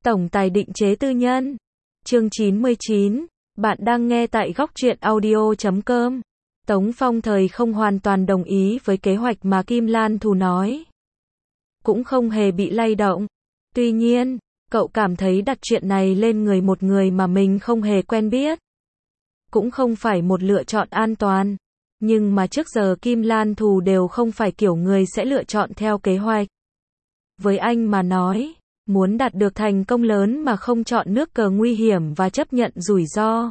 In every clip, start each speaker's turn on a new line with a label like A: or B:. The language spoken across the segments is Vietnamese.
A: Tổng tài định chế tư nhân. Chương 99. Bạn đang nghe tại góc truyện audio.com. Tống Phong thời không hoàn toàn đồng ý với kế hoạch mà Kim Lan Thù nói. Cũng không hề bị lay động. Tuy nhiên, cậu cảm thấy đặt chuyện này lên người một người mà mình không hề quen biết cũng không phải một lựa chọn an toàn. Nhưng mà trước giờ Kim Lan Thù đều không phải kiểu người sẽ lựa chọn theo kế hoạch. Với anh mà nói, muốn đạt được thành công lớn mà không chọn nước cờ nguy hiểm và chấp nhận rủi ro,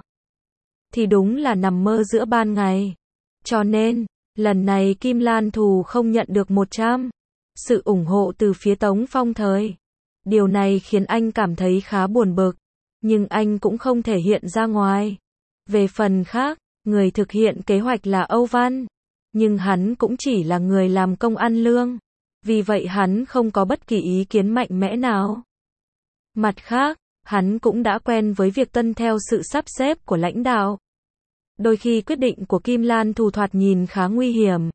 A: thì đúng là nằm mơ giữa ban ngày. Cho nên, lần này Kim Lan Thù không nhận được 100% sự ủng hộ từ phía Tống Phong thời. Điều này khiến anh cảm thấy khá buồn bực, nhưng anh cũng không thể hiện ra ngoài. Về phần khác, người thực hiện kế hoạch là Âu Văn, nhưng hắn cũng chỉ là người làm công ăn lương. Vì vậy hắn không có bất kỳ ý kiến mạnh mẽ nào. Mặt khác, hắn cũng đã quen với việc tuân theo sự sắp xếp của lãnh đạo. Đôi khi quyết định của Kim Lan Thù thoạt nhìn khá nguy hiểm,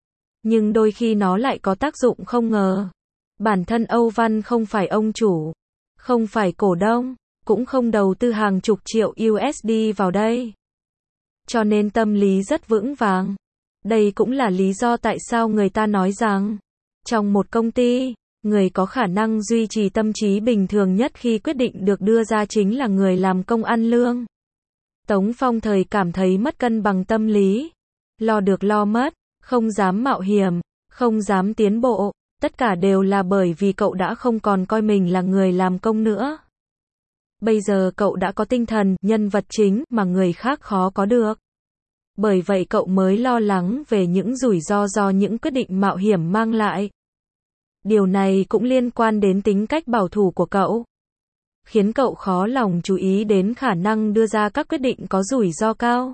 A: nhưng đôi khi nó lại có tác dụng không ngờ. Bản thân Âu Văn không phải ông chủ, không phải cổ đông, cũng không đầu tư hàng chục triệu USD vào đây. Cho nên tâm lý rất vững vàng. Đây cũng là lý do tại sao người ta nói rằng, trong một công ty, người có khả năng duy trì tâm trí bình thường nhất khi quyết định được đưa ra chính là người làm công ăn lương. Tống Phong thời cảm thấy mất cân bằng tâm lý, lo được lo mất, không dám mạo hiểm, không dám tiến bộ, tất cả đều là bởi vì cậu đã không còn coi mình là người làm công nữa. Bây giờ cậu đã có tinh thần, nhân vật chính mà người khác khó có được. Bởi vậy cậu mới lo lắng về những rủi ro do những quyết định mạo hiểm mang lại. Điều này cũng liên quan đến tính cách bảo thủ của cậu, khiến cậu khó lòng chú ý đến khả năng đưa ra các quyết định có rủi ro cao,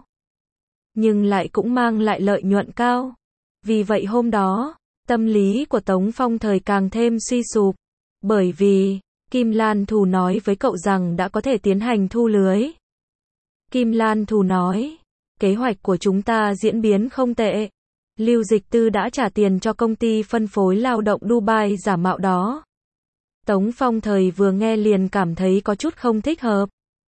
A: nhưng lại cũng mang lại lợi nhuận cao. Vì vậy hôm đó, tâm lý của Tống Phong thời càng thêm suy sụp, bởi vì Kim Lan Thù nói với cậu rằng đã có thể tiến hành thu lưới. Kim Lan Thù nói, kế hoạch của chúng ta diễn biến không tệ. Lưu Dịch Tư đã trả tiền cho công ty phân phối lao động Dubai giả mạo đó. Tống Phong thời vừa nghe liền cảm thấy có chút không thích hợp.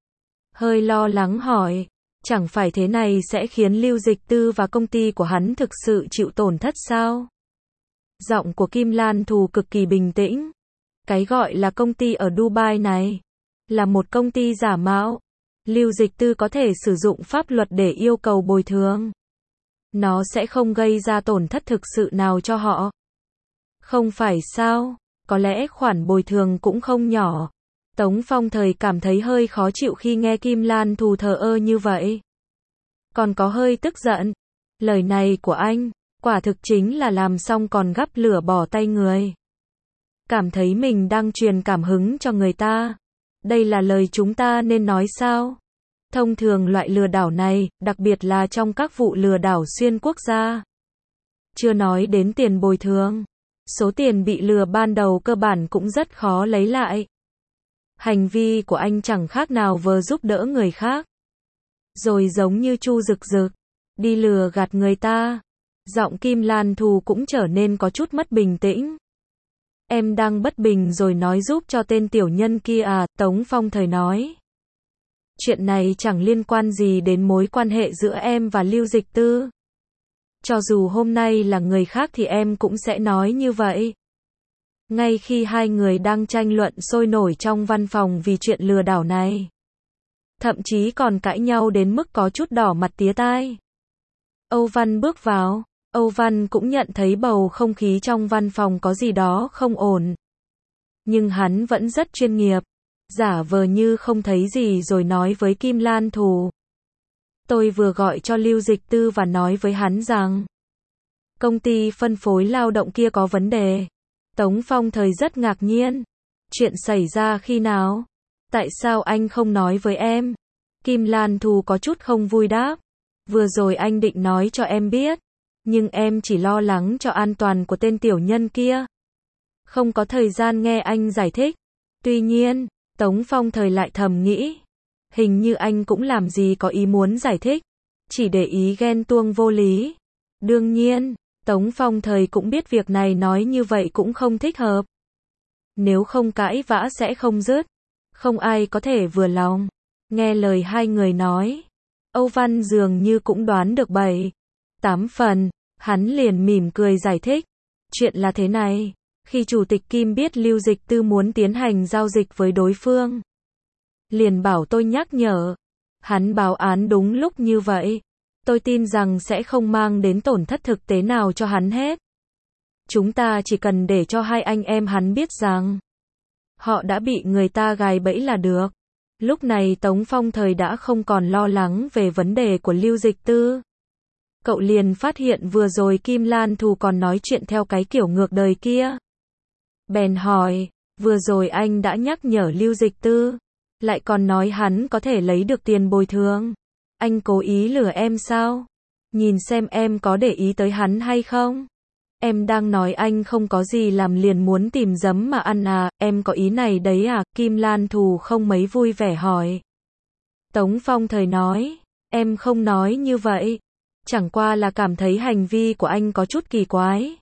A: Hơi lo lắng hỏi, chẳng phải thế này sẽ khiến Lưu Dịch Tư và công ty của hắn thực sự chịu tổn thất sao? Giọng của Kim Lan Thù cực kỳ bình tĩnh. Cái gọi là công ty ở Dubai này là một công ty giả mạo. Lưu Dịch Tư có thể sử dụng pháp luật để yêu cầu bồi thường. Nó sẽ không gây ra tổn thất thực sự nào cho họ. Không phải sao? Có lẽ khoản bồi thường cũng không nhỏ. Tống Phong thời cảm thấy hơi khó chịu khi nghe Kim Lan Thù thờ ơ như vậy. Còn có hơi tức giận. Lời này của anh, quả thực chính là làm xong còn gắp lửa bỏ tay người. Cảm thấy mình đang truyền cảm hứng cho người ta. Đây là lời chúng ta nên nói sao? Thông thường loại lừa đảo này, đặc biệt là trong các vụ lừa đảo xuyên quốc gia, chưa nói đến tiền bồi thường, số tiền bị lừa ban đầu cơ bản cũng rất khó lấy lại. Hành vi của anh chẳng khác nào vờ giúp đỡ người khác, rồi giống như Chu Rực Rực, đi lừa gạt người ta. Giọng Kim Lan Thù cũng trở nên có chút mất bình tĩnh. Em đang bất bình rồi nói giúp cho tên tiểu nhân kia à? Tống Phong thời nói. Chuyện này chẳng liên quan gì đến mối quan hệ giữa em và Lưu Dịch Tư. Cho dù hôm nay là người khác thì em cũng sẽ nói như vậy. Ngay khi hai người đang tranh luận sôi nổi trong văn phòng vì chuyện lừa đảo này, thậm chí còn cãi nhau đến mức có chút đỏ mặt tía tai, Âu Văn bước vào. Âu Văn cũng nhận thấy bầu không khí trong văn phòng có gì đó không ổn. Nhưng hắn vẫn rất chuyên nghiệp, giả vờ như không thấy gì rồi nói với Kim Lan Thù. Tôi vừa gọi cho Lưu Dịch Tư và nói với hắn rằng công ty phân phối lao động kia có vấn đề. Tống Phong thời rất ngạc nhiên. Chuyện xảy ra khi nào? Tại sao anh không nói với em? Kim Lan Thù có chút không vui đáp. Vừa rồi anh định nói cho em biết, nhưng em chỉ lo lắng cho an toàn của tên tiểu nhân kia, không có thời gian nghe anh giải thích. Tuy nhiên, Tống Phong thời lại thầm nghĩ, hình như anh cũng làm gì có ý muốn giải thích, chỉ để ý ghen tuông vô lý. Đương nhiên, Tống Phong thời cũng biết việc này nói như vậy cũng không thích hợp. Nếu không cãi vã sẽ không dứt. Không ai có thể vừa lòng. Nghe lời hai người nói, Âu Văn dường như cũng đoán được 7-8 phần, hắn liền mỉm cười giải thích. Chuyện là thế này, khi Chủ tịch Kim biết Lưu Dịch Tư muốn tiến hành giao dịch với đối phương, liền bảo tôi nhắc nhở. Hắn báo án đúng lúc như vậy. Tôi tin rằng sẽ không mang đến tổn thất thực tế nào cho hắn hết. Chúng ta chỉ cần để cho hai anh em hắn biết rằng họ đã bị người ta gài bẫy là được. Lúc này Tống Phong Thời đã không còn lo lắng về vấn đề của Lưu Dịch Tư. Cậu liền phát hiện vừa rồi Kim Lan Thù còn nói chuyện theo cái kiểu ngược đời kia. Bèn hỏi, vừa rồi anh đã nhắc nhở Lưu Dịch Tư, lại còn nói hắn có thể lấy được tiền bồi thường. Anh cố ý lừa em sao? Nhìn xem em có để ý tới hắn hay không? Em đang nói anh không có gì làm liền muốn tìm giấm mà ăn à, em có ý này đấy à? Kim Lan Thù không mấy vui vẻ hỏi. Tống Phong Thời nói, em không nói như vậy. Chẳng qua là cảm thấy hành vi của anh có chút kỳ quái.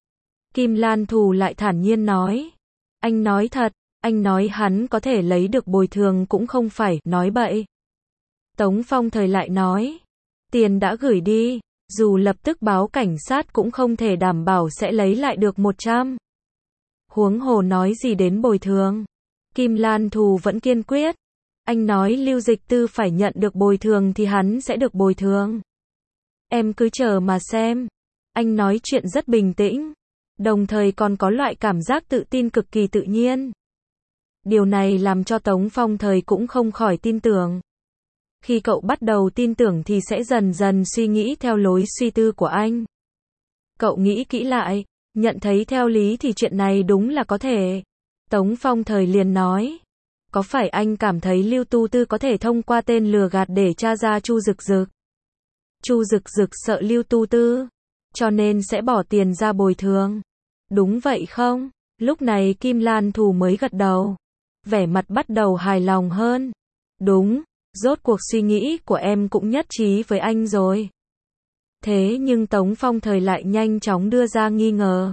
A: Kim Lan Thù lại thản nhiên nói, anh nói thật, anh nói hắn có thể lấy được bồi thường cũng không phải nói bậy. Tống Phong Thời lại nói, tiền đã gửi đi, dù lập tức báo cảnh sát cũng không thể đảm bảo sẽ lấy lại được 100. Huống hồ nói gì đến bồi thường. Kim Lan Thù vẫn kiên quyết. Anh nói Lưu Dịch Tư phải nhận được bồi thường thì hắn sẽ được bồi thường. Em cứ chờ mà xem. Anh nói chuyện rất bình tĩnh, đồng thời còn có loại cảm giác tự tin cực kỳ tự nhiên. Điều này làm cho Tống Phong Thời cũng không khỏi tin tưởng. Khi cậu bắt đầu tin tưởng thì sẽ dần dần suy nghĩ theo lối suy tư của anh. Cậu nghĩ kỹ lại, nhận thấy theo lý thì chuyện này đúng là có thể. Tống Phong Thời liền nói, có phải anh cảm thấy Lưu Tu Tư có thể thông qua tên lừa gạt để tra ra Chu Dực Dực? Chu Dực Dực sợ Lưu Tu Tư, cho nên sẽ bỏ tiền ra bồi thường. Đúng vậy không? Lúc này Kim Lan Thù mới gật đầu, vẻ mặt bắt đầu hài lòng hơn. Đúng, rốt cuộc suy nghĩ của em cũng nhất trí với anh rồi. Thế nhưng Tống Phong Thời lại nhanh chóng đưa ra nghi ngờ.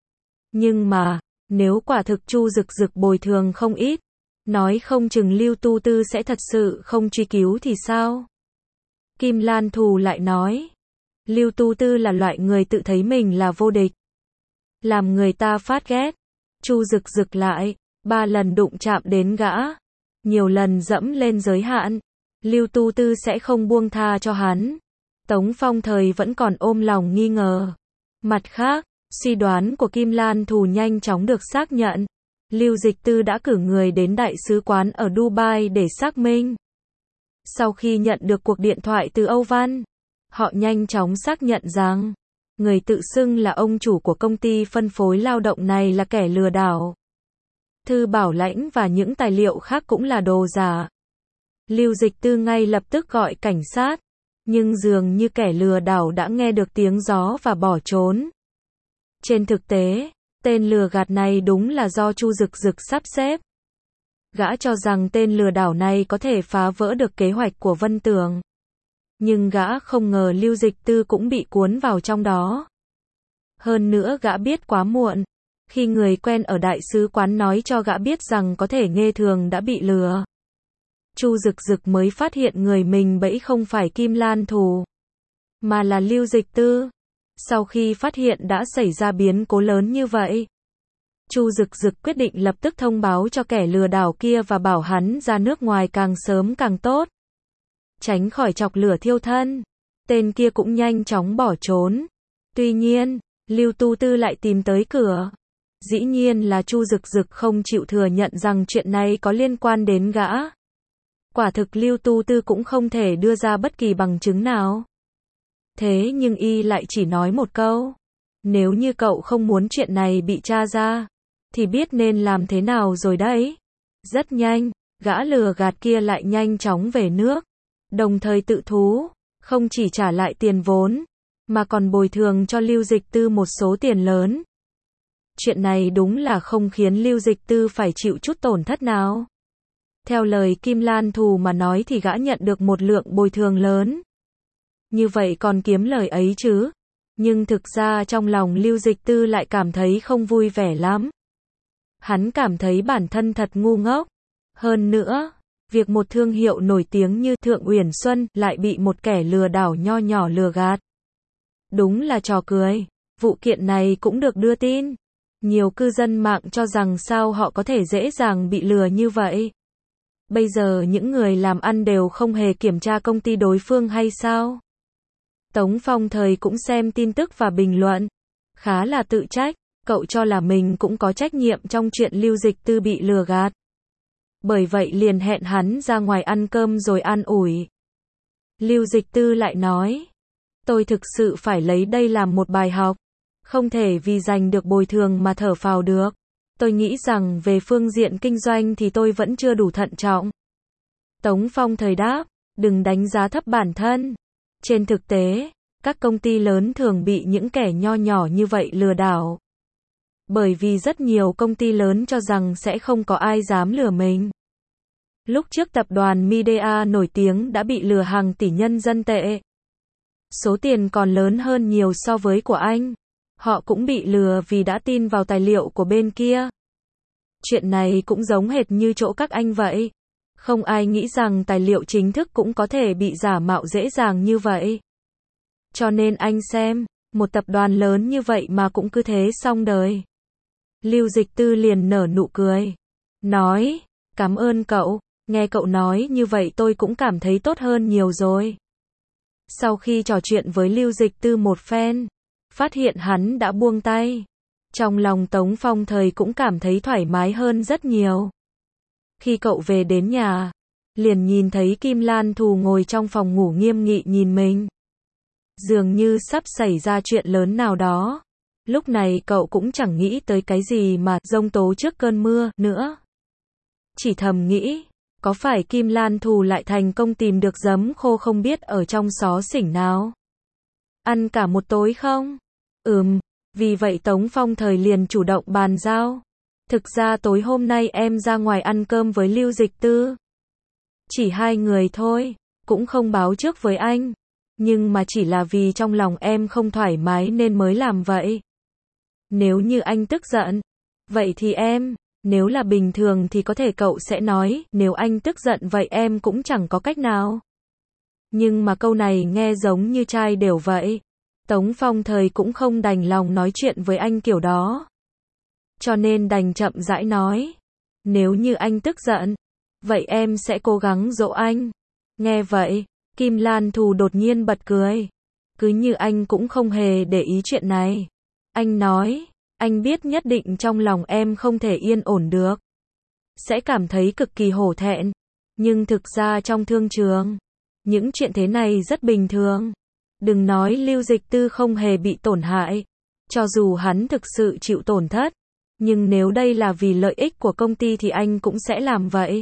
A: Nhưng mà, nếu quả thực Chu Dực Dực bồi thường không ít, nói không chừng Lưu Tu Tư sẽ thật sự không truy cứu thì sao? Kim Lan Thù lại nói, Lưu Tu Tư là loại người tự thấy mình là vô địch, làm người ta phát ghét. Chu Dực Dực lại 3 lần đụng chạm đến gã, nhiều lần dẫm lên giới hạn, Lưu Tu Tư sẽ không buông tha cho hắn. Tống Phong Thời vẫn còn ôm lòng nghi ngờ. Mặt khác, suy đoán của Kim Lan Thù nhanh chóng được xác nhận. Lưu Dịch Tư đã cử người đến đại sứ quán ở Dubai để xác minh. Sau khi nhận được cuộc điện thoại từ Âu Văn, họ nhanh chóng xác nhận rằng người tự xưng là ông chủ của công ty phân phối lao động này là kẻ lừa đảo. Thư bảo lãnh và những tài liệu khác cũng là đồ giả. Lưu Dịch Tư ngay lập tức gọi cảnh sát, nhưng dường như kẻ lừa đảo đã nghe được tiếng gió và bỏ trốn. Trên thực tế, tên lừa gạt này đúng là do Chu Dực Dực sắp xếp. Gã cho rằng tên lừa đảo này có thể phá vỡ được kế hoạch của Vân Tường. Nhưng gã không ngờ Lưu Dịch Tư cũng bị cuốn vào trong đó. Hơn nữa gã biết quá muộn, khi người quen ở đại sứ quán nói cho gã biết rằng có thể Nghê Thường đã bị lừa. Chu Dực Dực mới phát hiện người mình bẫy không phải Kim Lan Thù, mà là Lưu Dịch Tư. Sau khi phát hiện đã xảy ra biến cố lớn như vậy, Chu Dực Dực quyết định lập tức thông báo cho kẻ lừa đảo kia và bảo hắn ra nước ngoài càng sớm càng tốt, tránh khỏi chọc lửa thiêu thân. Tên kia cũng nhanh chóng bỏ trốn. Tuy nhiên, Lưu Tu Tư lại tìm tới cửa. Dĩ nhiên là Chu Dực Dực không chịu thừa nhận rằng chuyện này có liên quan đến gã. Quả thực Lưu Tu Tư cũng không thể đưa ra bất kỳ bằng chứng nào. Thế nhưng y lại chỉ nói một câu, nếu như cậu không muốn chuyện này bị tra ra, thì biết nên làm thế nào rồi đấy. Rất nhanh, gã lừa gạt kia lại nhanh chóng về nước, đồng thời tự thú, không chỉ trả lại tiền vốn, mà còn bồi thường cho Lưu Dịch Tư một số tiền lớn. Chuyện này đúng là không khiến Lưu Dịch Tư phải chịu chút tổn thất nào. Theo lời Kim Lan Thù mà nói thì gã nhận được một lượng bồi thường lớn. Như vậy còn kiếm lời ấy chứ. Nhưng thực ra trong lòng Lưu Dịch Tư lại cảm thấy không vui vẻ lắm. Hắn cảm thấy bản thân thật ngu ngốc. Hơn nữa, việc một thương hiệu nổi tiếng như Thượng Uyển Xuân lại bị một kẻ lừa đảo nho nhỏ lừa gạt. Đúng là trò cười. Vụ kiện này cũng được đưa tin. Nhiều cư dân mạng cho rằng sao họ có thể dễ dàng bị lừa như vậy. Bây giờ những người làm ăn đều không hề kiểm tra công ty đối phương hay sao? Tống Phong Thời cũng xem tin tức và bình luận. Khá là tự trách, cậu cho là mình cũng có trách nhiệm trong chuyện Lưu Dịch Tư bị lừa gạt. Bởi vậy liền hẹn hắn ra ngoài ăn cơm rồi an ủi. Lưu Dịch Tư lại nói, tôi thực sự phải lấy đây làm một bài học. Không thể vì giành được bồi thường mà thở phào được. Tôi nghĩ rằng về phương diện kinh doanh thì tôi vẫn chưa đủ thận trọng. Tống Phong Thời đáp, đừng đánh giá thấp bản thân. Trên thực tế, các công ty lớn thường bị những kẻ nho nhỏ như vậy lừa đảo. Bởi vì rất nhiều công ty lớn cho rằng sẽ không có ai dám lừa mình. Lúc trước tập đoàn Midea nổi tiếng đã bị lừa hàng tỷ nhân dân tệ. Số tiền còn lớn hơn nhiều so với của anh. Họ cũng bị lừa vì đã tin vào tài liệu của bên kia. Chuyện này cũng giống hệt như chỗ các anh vậy. Không ai nghĩ rằng tài liệu chính thức cũng có thể bị giả mạo dễ dàng như vậy. Cho nên anh xem, một tập đoàn lớn như vậy mà cũng cứ thế xong đời. Lưu Dịch Tư liền nở nụ cười. Nói, cảm ơn cậu, nghe cậu nói như vậy tôi cũng cảm thấy tốt hơn nhiều rồi. Sau khi trò chuyện với Lưu Dịch Tư một phen, phát hiện hắn đã buông tay. Trong lòng Tống Phong Thời cũng cảm thấy thoải mái hơn rất nhiều. Khi cậu về đến nhà, liền nhìn thấy Kim Lan Thù ngồi trong phòng ngủ nghiêm nghị nhìn mình. Dường như sắp xảy ra chuyện lớn nào đó. Lúc này cậu cũng chẳng nghĩ tới cái gì mà giông tố trước cơn mưa nữa. Chỉ thầm nghĩ, có phải Kim Lan Thù lại thành công tìm được giấm khô không biết ở trong xó xỉnh nào? Ăn cả một tối không? Vì vậy Tống Phong Thời liền chủ động bàn giao. Thực ra tối hôm nay em ra ngoài ăn cơm với Lưu Dịch Tư. Chỉ hai người thôi, cũng không báo trước với anh. Nhưng mà chỉ là vì trong lòng em không thoải mái nên mới làm vậy. Nếu như anh tức giận, vậy thì em, nếu là bình thường thì có thể cậu sẽ nói, nếu anh tức giận vậy em cũng chẳng có cách nào. Nhưng mà câu này nghe giống như trai đều vậy. Tống Phong Thời cũng không đành lòng nói chuyện với anh kiểu đó. Cho nên đành chậm rãi nói. Nếu như anh tức giận, vậy em sẽ cố gắng dỗ anh. Nghe vậy, Kim Lan Thù đột nhiên bật cười. Cứ như anh cũng không hề để ý chuyện này. Anh nói, anh biết nhất định trong lòng em không thể yên ổn được. Sẽ cảm thấy cực kỳ hổ thẹn. Nhưng thực ra trong thương trường, những chuyện thế này rất bình thường. Đừng nói Lưu Dịch Tư không hề bị tổn hại. Cho dù hắn thực sự chịu tổn thất. Nhưng nếu đây là vì lợi ích của công ty thì anh cũng sẽ làm vậy.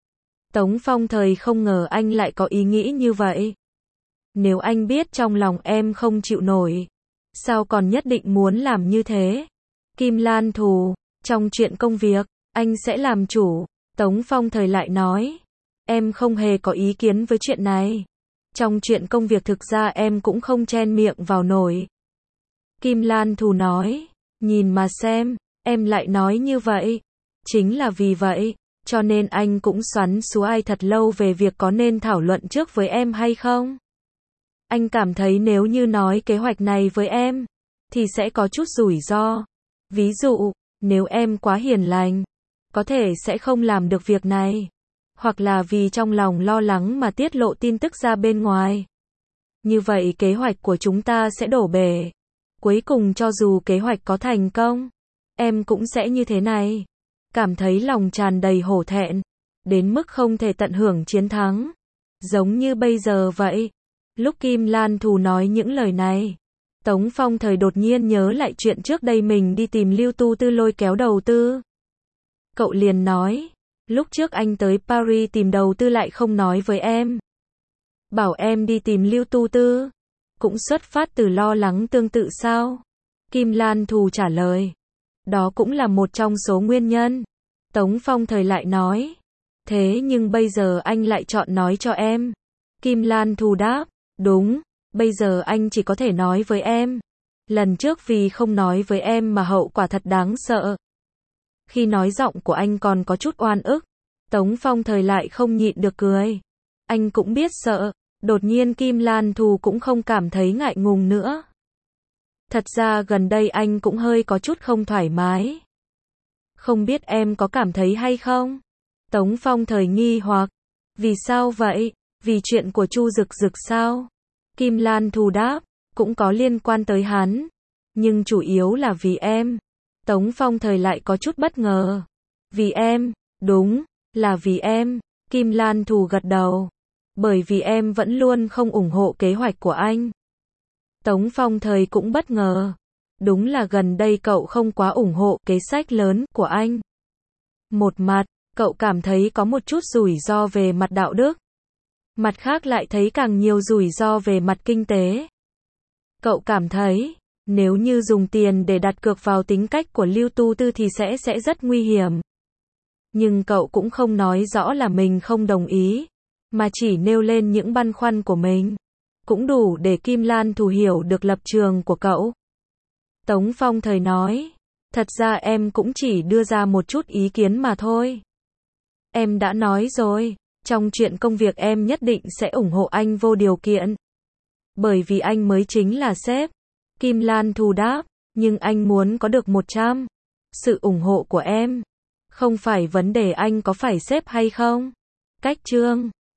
A: Tống Phong Thời không ngờ anh lại có ý nghĩ như vậy. Nếu anh biết trong lòng em không chịu nổi, sao còn nhất định muốn làm như thế? Kim Lan Thù, trong chuyện công việc, anh sẽ làm chủ. Tống Phong Thời lại nói, em không hề có ý kiến với chuyện này. Trong chuyện công việc thực ra em cũng không chen miệng vào nổi. Kim Lan Thù nói, nhìn mà xem, em lại nói như vậy. Chính là vì vậy, cho nên anh cũng xoắn xuôi thật lâu về việc có nên thảo luận trước với em hay không. Anh cảm thấy nếu như nói kế hoạch này với em, thì sẽ có chút rủi ro. Ví dụ, nếu em quá hiền lành, có thể sẽ không làm được việc này. Hoặc là vì trong lòng lo lắng mà tiết lộ tin tức ra bên ngoài. Như vậy kế hoạch của chúng ta sẽ đổ bể. Cuối cùng cho dù kế hoạch có thành công, em cũng sẽ như thế này. Cảm thấy lòng tràn đầy hổ thẹn, đến mức không thể tận hưởng chiến thắng. Giống như bây giờ vậy. Lúc Kim Lan Thù nói những lời này, Tống Phong Thời đột nhiên nhớ lại chuyện trước đây mình đi tìm Lưu Tu Tư lôi kéo đầu tư. Cậu liền nói, lúc trước anh tới Paris tìm đầu tư lại không nói với em. Bảo em đi tìm Lưu Tu Tư. Cũng xuất phát từ lo lắng tương tự sao? Kim Lan Thù trả lời. Đó cũng là một trong số nguyên nhân. Tống Phong Thời lại nói. Thế nhưng bây giờ anh lại chọn nói cho em. Kim Lan Thù đáp. Đúng, bây giờ anh chỉ có thể nói với em. Lần trước vì không nói với em mà hậu quả thật đáng sợ. Khi nói giọng của anh còn có chút oan ức. Tống Phong Thời lại không nhịn được cười. Anh cũng biết sợ, đột nhiên Kim Lan Thù cũng không cảm thấy ngại ngùng nữa. Thật ra gần đây anh cũng hơi có chút không thoải mái. Không biết em có cảm thấy hay không? Tống Phong Thời nghi hoặc. Vì sao vậy? Vì chuyện của Chu Dực Dực sao? Kim Lan Thù đáp, cũng có liên quan tới hắn. Nhưng chủ yếu là vì em. Tống Phong Thời lại có chút bất ngờ. Vì em, đúng, là vì em. Kim Lan Thù gật đầu. Bởi vì em vẫn luôn không ủng hộ kế hoạch của anh. Tống Phong Thời cũng bất ngờ. Đúng là gần đây cậu không quá ủng hộ kế sách lớn của anh. Một mặt, cậu cảm thấy có một chút rủi ro về mặt đạo đức. Mặt khác lại thấy càng nhiều rủi ro về mặt kinh tế. Cậu cảm thấy, nếu như dùng tiền để đặt cược vào tính cách của Lưu Tu Tư thì sẽ rất nguy hiểm. Nhưng cậu cũng không nói rõ là mình không đồng ý, mà chỉ nêu lên những băn khoăn của mình. Cũng đủ để Kim Lan Thù hiểu được lập trường của cậu. Tống Phong Thời nói, thật ra em cũng chỉ đưa ra một chút ý kiến mà thôi. Em đã nói rồi, trong chuyện công việc em nhất định sẽ ủng hộ anh vô điều kiện. Bởi vì anh mới chính là sếp. Kim Lan Thù đáp, nhưng anh muốn có được 100. Sự ủng hộ của em. Không phải vấn đề anh có phải sếp hay không. Cách chương